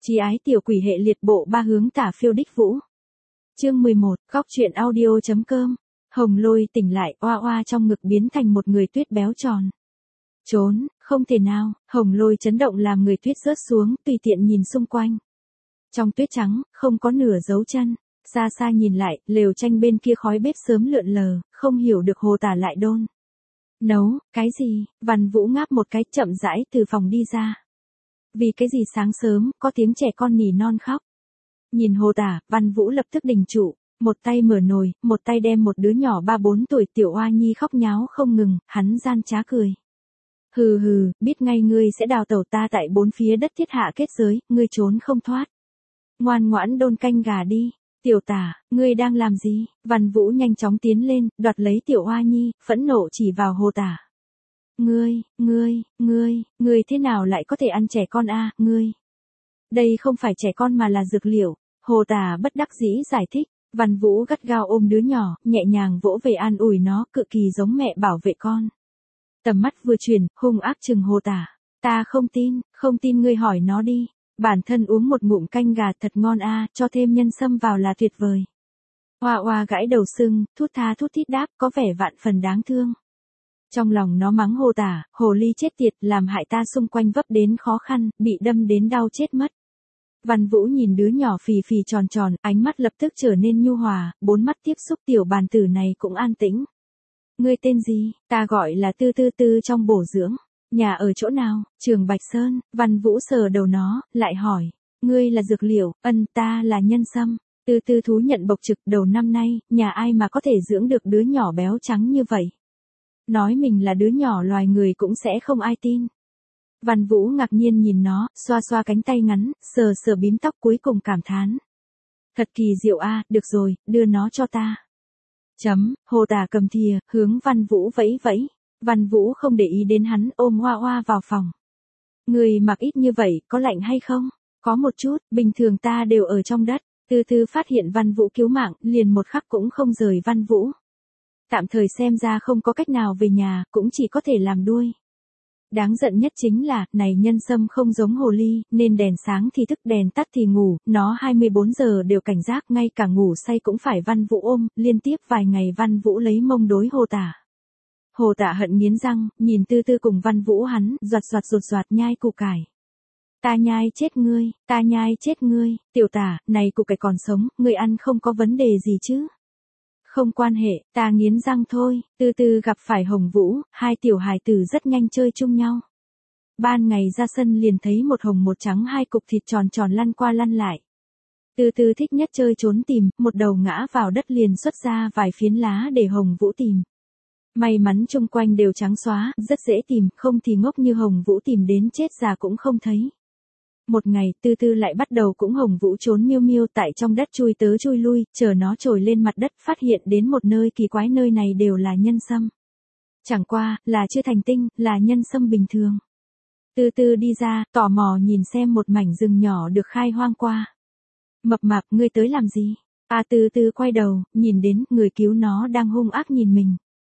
Chí ái tiểu quỷ hệ liệt bộ ba hướng tả phiêu đích vũ. Chương 11, góc truyện audio.com. Hồng Lôi tỉnh lại, oa oa trong ngực biến thành một người tuyết béo tròn. Trốn, không thể nào, Hồng Lôi chấn động làm người tuyết rớt xuống, tùy tiện nhìn xung quanh. Trong tuyết trắng, không có nửa dấu chân, xa xa nhìn lại, lều tranh bên kia khói bếp sớm lượn lờ, không hiểu được Hồ Tả lại đôn. Nấu, cái gì? Văn Vũ ngáp một cái chậm rãi từ phòng đi ra. Vì cái gì sáng sớm, có tiếng trẻ con nỉ non khóc. Nhìn Hồ Tả, Văn Vũ lập tức đình trụ, một tay mở nồi, một tay đem một đứa nhỏ 3-4 tuổi tiểu oa nhi khóc nháo không ngừng, hắn gian trá cười. Hừ hừ, biết ngay ngươi sẽ đào tẩu ta tại bốn phía đất thiết hạ kết giới, ngươi trốn không thoát. Ngoan ngoãn đôn canh gà đi. Tiểu Tả, ngươi đang làm gì? Văn Vũ nhanh chóng tiến lên, đoạt lấy tiểu oa nhi, phẫn nộ chỉ vào Hồ Tả. Ngươi thế nào lại có thể ăn trẻ con a, ngươi? Đây không phải trẻ con mà là dược liệu. Hồ Tả bất đắc dĩ giải thích. Văn Vũ gắt gao ôm đứa nhỏ, nhẹ nhàng vỗ về an ủi nó, cực kỳ giống mẹ bảo vệ con. Tầm mắt vừa chuyển, hung ác chừng Hồ Tả. Ta không tin ngươi hỏi nó đi. Bản thân uống một ngụm canh gà thật ngon a, cho thêm nhân sâm vào là tuyệt vời. Oa oa gãi đầu sưng, thút tha thút thít đáp, có vẻ vạn phần đáng thương. Trong lòng nó mắng Hồ Tả, hồ ly chết tiệt, làm hại ta xung quanh vấp đến khó khăn, bị đâm đến đau chết mất. Văn Vũ nhìn đứa nhỏ phì phì tròn tròn, ánh mắt lập tức trở nên nhu hòa, bốn mắt tiếp xúc tiểu bàn tử này cũng an tĩnh. Ngươi tên gì? Ta gọi là Tư Tư Tư trong bổ dưỡng. Nhà ở chỗ nào? Trường Bạch Sơn. Văn Vũ sờ đầu nó, lại hỏi. Ngươi là dược liệu, ta là nhân sâm. Tư Tư thú nhận bộc trực, đầu năm nay, nhà ai mà có thể dưỡng được đứa nhỏ béo trắng như vậy. Nói mình là đứa nhỏ loài người cũng sẽ không ai tin. Văn Vũ ngạc nhiên nhìn nó, xoa xoa cánh tay ngắn, sờ sờ bím tóc cuối cùng cảm thán. Thật kỳ diệu a, được rồi, đưa nó cho ta. Hồ Tả cầm thìa, hướng Văn Vũ vẫy vẫy. Văn Vũ không để ý đến hắn, ôm Hoa Hoa vào phòng. Người mặc ít như vậy, có lạnh hay không? Có một chút, bình thường ta đều ở trong đất. Từ từ phát hiện Văn Vũ cứu mạng, liền một khắc cũng không rời Văn Vũ. Tạm thời xem ra không có cách nào về nhà, cũng chỉ có thể làm đuôi. Đáng giận nhất chính là, này nhân sâm không giống hồ ly, nên đèn sáng thì thức đèn tắt thì ngủ, nó 24 giờ đều cảnh giác, ngay cả ngủ say cũng phải Văn Vũ ôm, liên tiếp vài ngày Văn Vũ lấy mông đối Hồ Tả. Hồ Tả hận nghiến răng, nhìn Tư Tư cùng Văn Vũ hắn, rột nhai củ cải. Ta nhai chết ngươi, Tiểu Tả, này củ cải còn sống, ngươi ăn không có vấn đề gì chứ? Không quan hệ, ta nghiến răng thôi. Tư Tư gặp phải Hồng Vũ, hai tiểu hài tử rất nhanh chơi chung nhau. Ban ngày ra sân liền thấy một hồng một trắng hai cục thịt tròn tròn lăn qua lăn lại. Tư Tư thích nhất chơi trốn tìm, một đầu ngã vào đất liền xuất ra vài phiến lá để Hồng Vũ tìm. May mắn chung quanh đều trắng xóa, rất dễ tìm, không thì ngốc như Hồng Vũ tìm đến chết già cũng không thấy. Một ngày, Tư Tư lại bắt đầu cũng Hồng Vũ trốn miêu miêu tại trong đất chui tới chui lui, chờ nó trồi lên mặt đất phát hiện đến một nơi kỳ quái, nơi này đều là nhân sâm. Chẳng qua, là chưa thành tinh, là nhân sâm bình thường. Tư Tư đi ra, tò mò nhìn xem một mảnh rừng nhỏ được khai hoang qua. Mập mạp, ngươi tới làm gì? Tư Tư quay đầu, nhìn đến, người cứu nó đang hung ác nhìn mình.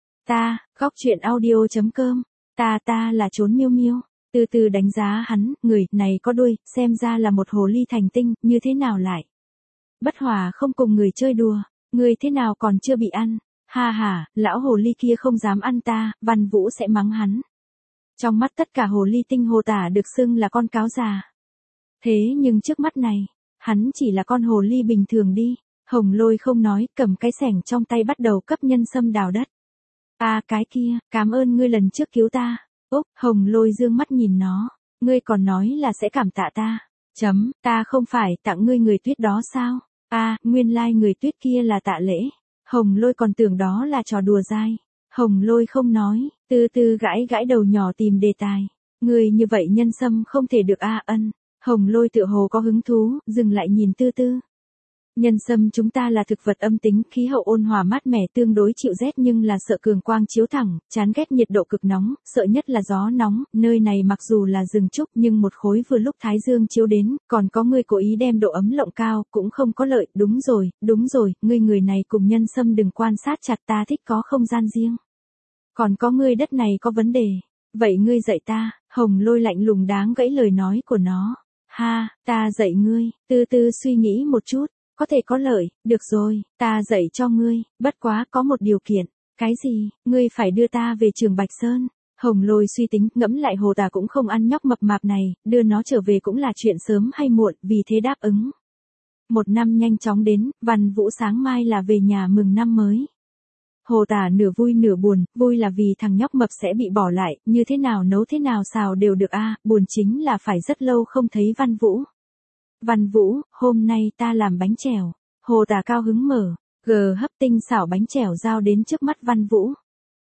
Góc truyện audio.com. Ta là trốn miêu miêu. Từ từ đánh giá hắn, người này có đuôi, xem ra là một hồ ly thành tinh, như thế nào lại? Bất hòa không cùng người chơi đùa, người thế nào còn chưa bị ăn? Ha ha, lão hồ ly kia không dám ăn ta, Văn Vũ sẽ mắng hắn. Trong mắt tất cả hồ ly tinh Hồ Tả được xưng là con cáo già. Thế nhưng trước mắt này, hắn chỉ là con hồ ly bình thường đi. Hồng Lôi không nói, cầm cái xẻng trong tay bắt đầu cấp nhân sâm đào đất. Cái kia, cảm ơn ngươi lần trước cứu ta. Hồng Lôi dương mắt nhìn nó. Ngươi còn nói là sẽ cảm tạ ta. Ta không phải tặng ngươi người tuyết đó sao? Nguyên lai người tuyết kia là tạ lễ. Hồng Lôi còn tưởng đó là trò đùa dai. Hồng Lôi không nói, Tư Tư gãi đầu nhỏ tìm đề tài. Ngươi như vậy nhân sâm không thể được Hồng Lôi tựa hồ có hứng thú, dừng lại nhìn Tư Tư. Nhân sâm chúng ta là thực vật âm tính, khí hậu ôn hòa mát mẻ, tương đối chịu rét nhưng là sợ cường quang chiếu thẳng, chán ghét nhiệt độ cực nóng, sợ nhất là gió nóng, nơi này mặc dù là rừng trúc nhưng một khối vừa lúc thái dương chiếu đến, còn có người cố ý đem độ ấm lộng cao, cũng không có lợi. Đúng rồi, người này cùng nhân sâm đừng quan sát chặt, ta thích có không gian riêng. Còn có ngươi đất này có vấn đề, vậy ngươi dạy ta. Hồng Lôi lạnh lùng đáng gãy lời nói của nó. Ha, ta dạy ngươi, từ từ suy nghĩ một chút, có thể có lợi, được rồi, ta dạy cho ngươi, bất quá có một điều kiện. Cái gì, ngươi phải đưa ta về trường Bạch Sơn. Hồng Lôi suy tính, ngẫm lại Hồ Tả cũng không ăn nhóc mập mạp này, đưa nó trở về cũng là chuyện sớm hay muộn, vì thế đáp ứng. Một năm nhanh chóng đến, Văn Vũ sáng mai là về nhà mừng năm mới. Hồ Tả nửa vui nửa buồn, vui là vì thằng nhóc mập sẽ bị bỏ lại, như thế nào nấu thế nào xào đều được buồn chính là phải rất lâu không thấy Văn Vũ. Văn Vũ, hôm nay ta làm bánh chèo. Hồ Tả cao hứng mở, hấp tinh xảo bánh chèo giao đến trước mắt Văn Vũ.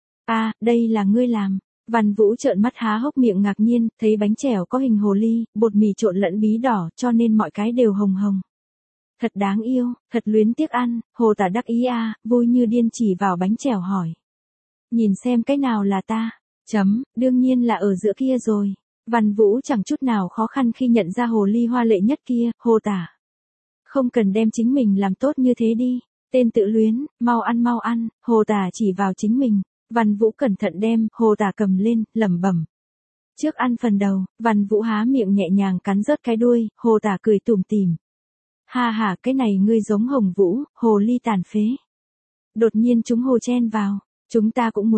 Đây là ngươi làm. Văn Vũ trợn mắt há hốc miệng ngạc nhiên, thấy bánh chèo có hình hồ ly, bột mì trộn lẫn bí đỏ cho nên mọi cái đều hồng hồng. Thật đáng yêu, thật luyến tiếc ăn, Hồ Tả đắc ý vui như điên chỉ vào bánh chèo hỏi. Nhìn xem cái nào là ta? Đương nhiên là ở giữa kia rồi. Văn Vũ chẳng chút nào khó khăn khi nhận ra hồ ly hoa lệ nhất kia, Hồ Tả. Không cần đem chính mình làm tốt như thế đi, tên tự luyến, mau ăn, Hồ Tả chỉ vào chính mình. Văn Vũ cẩn thận đem, Hồ Tả cầm lên, lẩm bẩm. Trước ăn phần đầu, Văn Vũ há miệng nhẹ nhàng cắn rớt cái đuôi, Hồ Tả cười tủm tỉm. Ha, cái này ngươi giống Hồng Vũ, hồ ly tàn phế. Đột nhiên chúng hồ chen vào, chúng ta cũng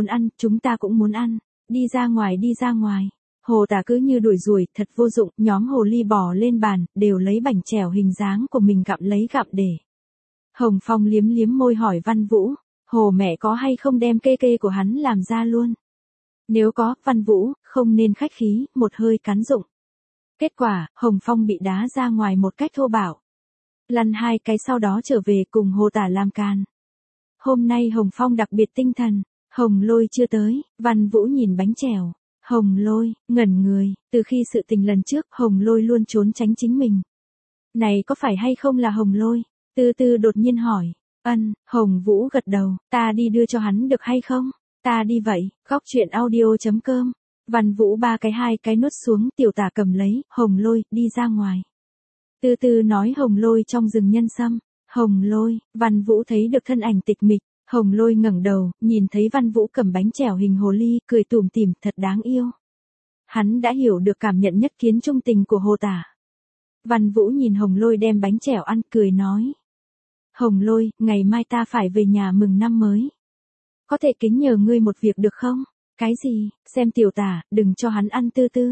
muốn ăn, đi ra ngoài. Hồ Tả cứ như đuổi ruồi, thật vô dụng, nhóm hồ ly bò lên bàn, đều lấy bánh chèo hình dáng của mình gặm để. Hồng Phong liếm liếm môi hỏi Văn Vũ, Hồ mẹ có hay không đem kê của hắn làm ra luôn? Nếu có, Văn Vũ, không nên khách khí, một hơi cắn dụng. Kết quả, Hồng Phong bị đá ra ngoài một cách thô bạo. Lăn 2 cái sau đó trở về cùng Hồ Tả làm can. Hôm nay Hồng Phong đặc biệt tinh thần, Hồng Lôi chưa tới, Văn Vũ nhìn bánh chèo. Hồng Lôi, ngẩn người, từ khi sự tình lần trước, Hồng Lôi luôn trốn tránh chính mình. Này có phải hay không là Hồng Lôi? Từ từ đột nhiên hỏi. Hồng Vũ gật đầu, ta đi đưa cho hắn được hay không? Ta đi vậy, góc chuyện audio.com. Văn Vũ 3 cái 2 cái nuốt xuống, Tiểu Tả cầm lấy, Hồng Lôi, đi ra ngoài. Từ từ nói Hồng Lôi trong rừng nhân sâm. Hồng Lôi, Văn Vũ thấy được thân ảnh tịch mịch. Hồng Lôi ngẩng đầu, nhìn thấy Văn Vũ cầm bánh chèo hình hồ ly, cười tủm tỉm, thật đáng yêu. Hắn đã hiểu được cảm nhận nhất kiến trung tình của Hồ Tả. Văn Vũ nhìn Hồng Lôi đem bánh chèo ăn, cười nói. Hồng Lôi, ngày mai ta phải về nhà mừng năm mới. Có thể kính nhờ ngươi một việc được không? Cái gì? Xem Tiểu Tả, đừng cho hắn ăn tư tư.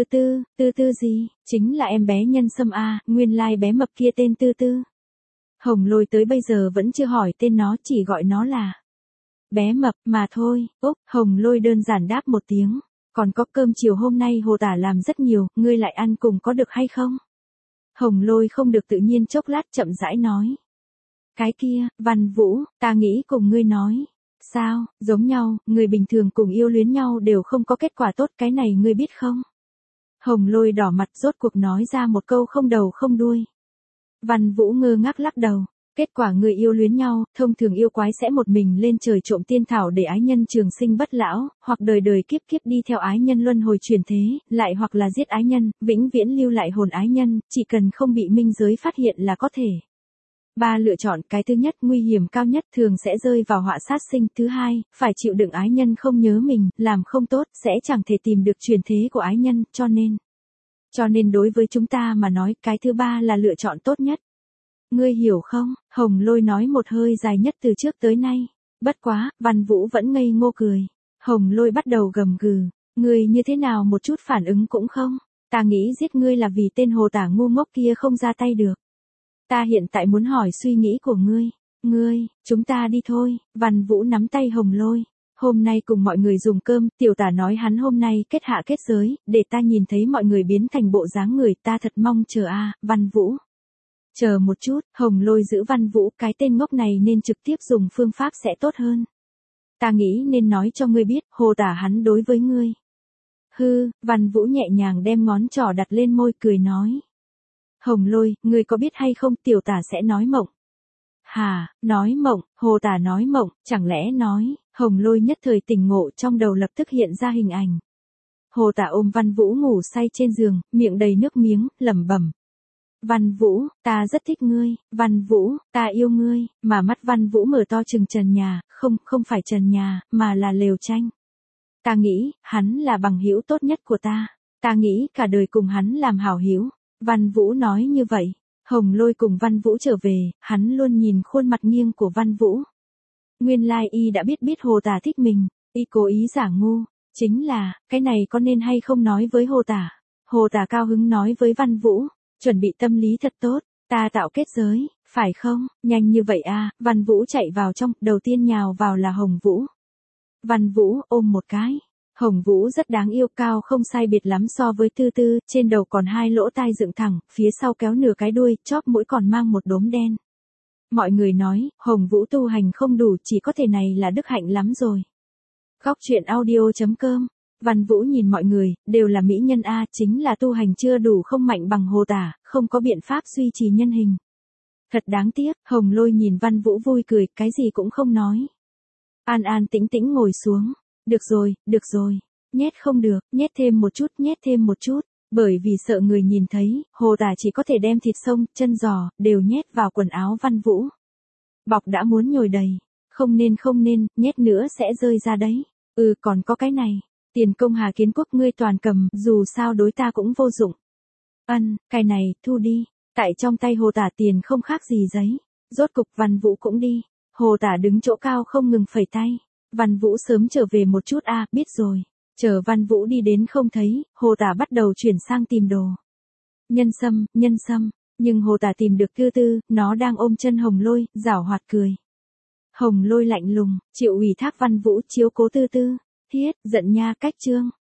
Tư tư gì? Chính là em bé nhân sâm nguyên lai bé mập kia tên Tư Tư. Hồng Lôi tới bây giờ vẫn chưa hỏi tên nó, chỉ gọi nó là bé mập mà thôi. Hồng Lôi đơn giản đáp một tiếng. Còn có cơm chiều hôm nay Hồ Tả làm rất nhiều, ngươi lại ăn cùng có được hay không? Hồng Lôi không được tự nhiên chốc lát chậm rãi nói. Cái kia, Văn Vũ, ta nghĩ cùng ngươi nói. Sao, giống nhau, người bình thường cùng yêu luyến nhau đều không có kết quả tốt, cái này ngươi biết không? Hồng Lôi đỏ mặt rốt cuộc nói ra một câu không đầu không đuôi. Văn Vũ ngơ ngác lắc đầu. Kết quả người yêu luyến nhau, thông thường yêu quái sẽ một mình lên trời trộm tiên thảo để ái nhân trường sinh bất lão, hoặc đời đời kiếp kiếp đi theo ái nhân luân hồi chuyển thế, lại hoặc là giết ái nhân, vĩnh viễn lưu lại hồn ái nhân, chỉ cần không bị minh giới phát hiện là có thể. 3 lựa chọn, cái thứ nhất nguy hiểm cao nhất thường sẽ rơi vào họa sát sinh, thứ hai, phải chịu đựng ái nhân không nhớ mình, làm không tốt, sẽ chẳng thể tìm được truyền thế của ái nhân, cho nên đối với chúng ta mà nói, cái thứ 3 là lựa chọn tốt nhất. Ngươi hiểu không? Hồng Lôi nói một hơi dài nhất từ trước tới nay. Bất quá, Văn Vũ vẫn ngây ngô cười. Hồng Lôi bắt đầu gầm gừ. Ngươi như thế nào một chút phản ứng cũng không? Ta nghĩ giết ngươi là vì tên Hồ Tả ngu ngốc kia không ra tay được. Ta hiện tại muốn hỏi suy nghĩ của ngươi. Chúng ta đi thôi. Văn Vũ nắm tay Hồng Lôi. Hôm nay cùng mọi người dùng cơm, Tiểu Tả nói hắn hôm nay kết hạ kết giới, để ta nhìn thấy mọi người biến thành bộ dáng người, ta thật mong chờ Văn Vũ. Chờ một chút, Hồng Lôi giữ Văn Vũ, cái tên ngốc này nên trực tiếp dùng phương pháp sẽ tốt hơn. Ta nghĩ nên nói cho ngươi biết, Hồ Tả hắn đối với ngươi. Văn Vũ nhẹ nhàng đem ngón trỏ đặt lên môi cười nói. Hồng Lôi, ngươi có biết hay không Tiểu Tả sẽ nói mộng. Hả, nói mộng, Hồ Tả nói mộng, chẳng lẽ nói, Hồng Lôi nhất thời tỉnh ngộ trong đầu lập tức hiện ra hình ảnh. Hồ Tả ôm Văn Vũ ngủ say trên giường, miệng đầy nước miếng, lẩm bẩm. Văn Vũ, ta rất thích ngươi, Văn Vũ, ta yêu ngươi, mà mắt Văn Vũ mở to trừng trần nhà, không phải trần nhà, mà là lều tranh. Ta nghĩ, hắn là bằng hữu tốt nhất của ta nghĩ cả đời cùng hắn làm hảo hữu. Văn Vũ nói như vậy. Hồng Lôi cùng Văn Vũ trở về, hắn luôn nhìn khuôn mặt nghiêng của Văn Vũ. Nguyên lai y đã biết Hồ Tả thích mình, y cố ý giả ngu, chính là, cái này có nên hay không nói với Hồ Tả. Hồ Tả cao hứng nói với Văn Vũ, chuẩn bị tâm lý thật tốt, ta tạo kết giới, phải không, nhanh như vậy à, Văn Vũ chạy vào trong, đầu tiên nhào vào là Hồng Vũ. Văn Vũ ôm một cái. Hồng Vũ rất đáng yêu, cao không sai biệt lắm so với Tư Tư, trên đầu còn 2 lỗ tai dựng thẳng, phía sau kéo nửa cái đuôi, chóp mũi còn mang một đốm đen. Mọi người nói, Hồng Vũ tu hành không đủ, chỉ có thể này là đức hạnh lắm rồi. Góc truyện audio.com. Văn Vũ nhìn mọi người, đều là mỹ nhân a, chính là tu hành chưa đủ, không mạnh bằng Hồ Tả, không có biện pháp duy trì nhân hình. Thật đáng tiếc, Hồng Lôi nhìn Văn Vũ vui cười, cái gì cũng không nói. An an tĩnh tĩnh ngồi xuống. Được rồi, nhét không được, nhét thêm một chút, bởi vì sợ người nhìn thấy, Hồ Tả chỉ có thể đem thịt sông, chân giò, đều nhét vào quần áo Văn Vũ. Bọc đã muốn nhồi đầy, không nên, nhét nữa sẽ rơi ra đấy, còn có cái này, tiền công Hà Kiến Quốc ngươi toàn cầm, dù sao đối ta cũng vô dụng. Cái này, thu đi, tại trong tay Hồ Tả tiền không khác gì giấy, rốt cục Văn Vũ cũng đi, Hồ Tả đứng chỗ cao không ngừng phẩy tay. Văn Vũ sớm trở về một chút a, biết rồi. Chờ Văn Vũ đi đến không thấy, Hồ Tả bắt đầu chuyển sang tìm đồ. Nhân sâm, nhưng Hồ Tả tìm được Tư Tư, nó đang ôm chân Hồng Lôi, giảo hoạt cười. Hồng Lôi lạnh lùng, chịu ủy thác Văn Vũ chiếu cố Tư Tư. Thiết, giận nha, cách trương.